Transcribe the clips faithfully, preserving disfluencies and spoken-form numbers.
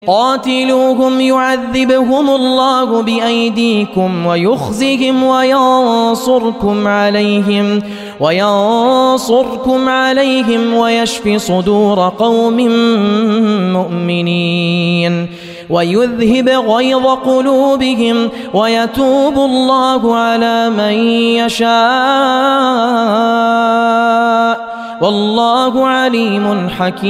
قاتلوهم يعذبهم الله بأيديكم ويخزهم وينصركم عليهم وينصركم عليهم ويشف صدور قوم مؤمنين ويذهب غيظ قلوبهم ويتوب الله على من يشاء والله عليم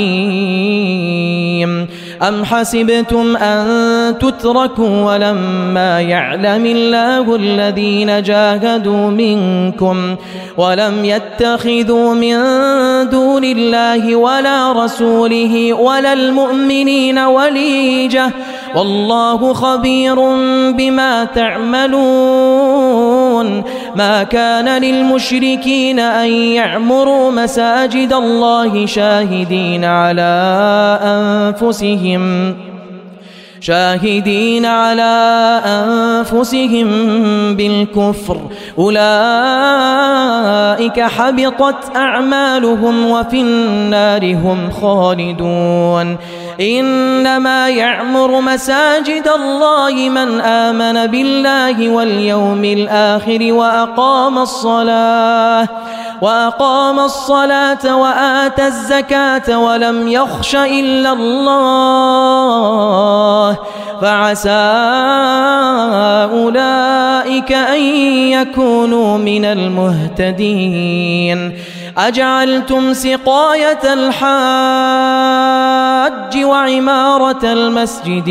حكيم. أم حسبتم أن تتركوا ولما يعلم الله الذين جاهدوا منكم ولم يتخذوا من دون الله ولا رسوله ولا المؤمنين وليجة والله خبير بما تعملون. ما كان للمشركين أن يعمروا مساجد الله شاهدين على أنفسهم شاهدين على أنفسهم بالكفر أولئك حبطت أعمالهم وفي النار هم خالدون. إنما يعمر مساجد الله من آمن بالله واليوم الآخر وأقام الصلاة وأقام الصلاة وآتى الزكاة ولم يخش إلا الله فعسى أولئك أن يكونوا من المهتدين. أجعلتم سقاية الحاج وعمارة المسجد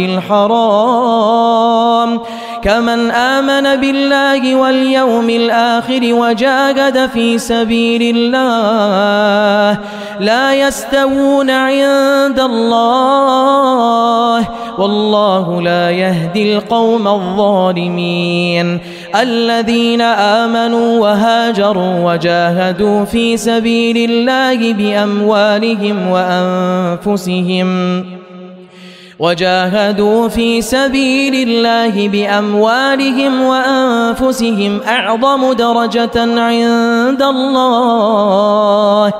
الحرام كمن آمن بالله واليوم الآخر وجاهد في سبيل الله لا يستوون عند الله والله لا يهدي القوم الظالمين. الذين آمنوا وهاجروا وجاهدوا في سبيل الله بأموالهم وأنفسهم وجاهدوا في سبيل الله بأموالهم وأنفسهم أعظم درجة عند الله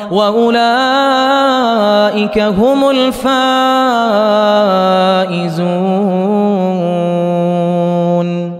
وأولئك هم الفائزون.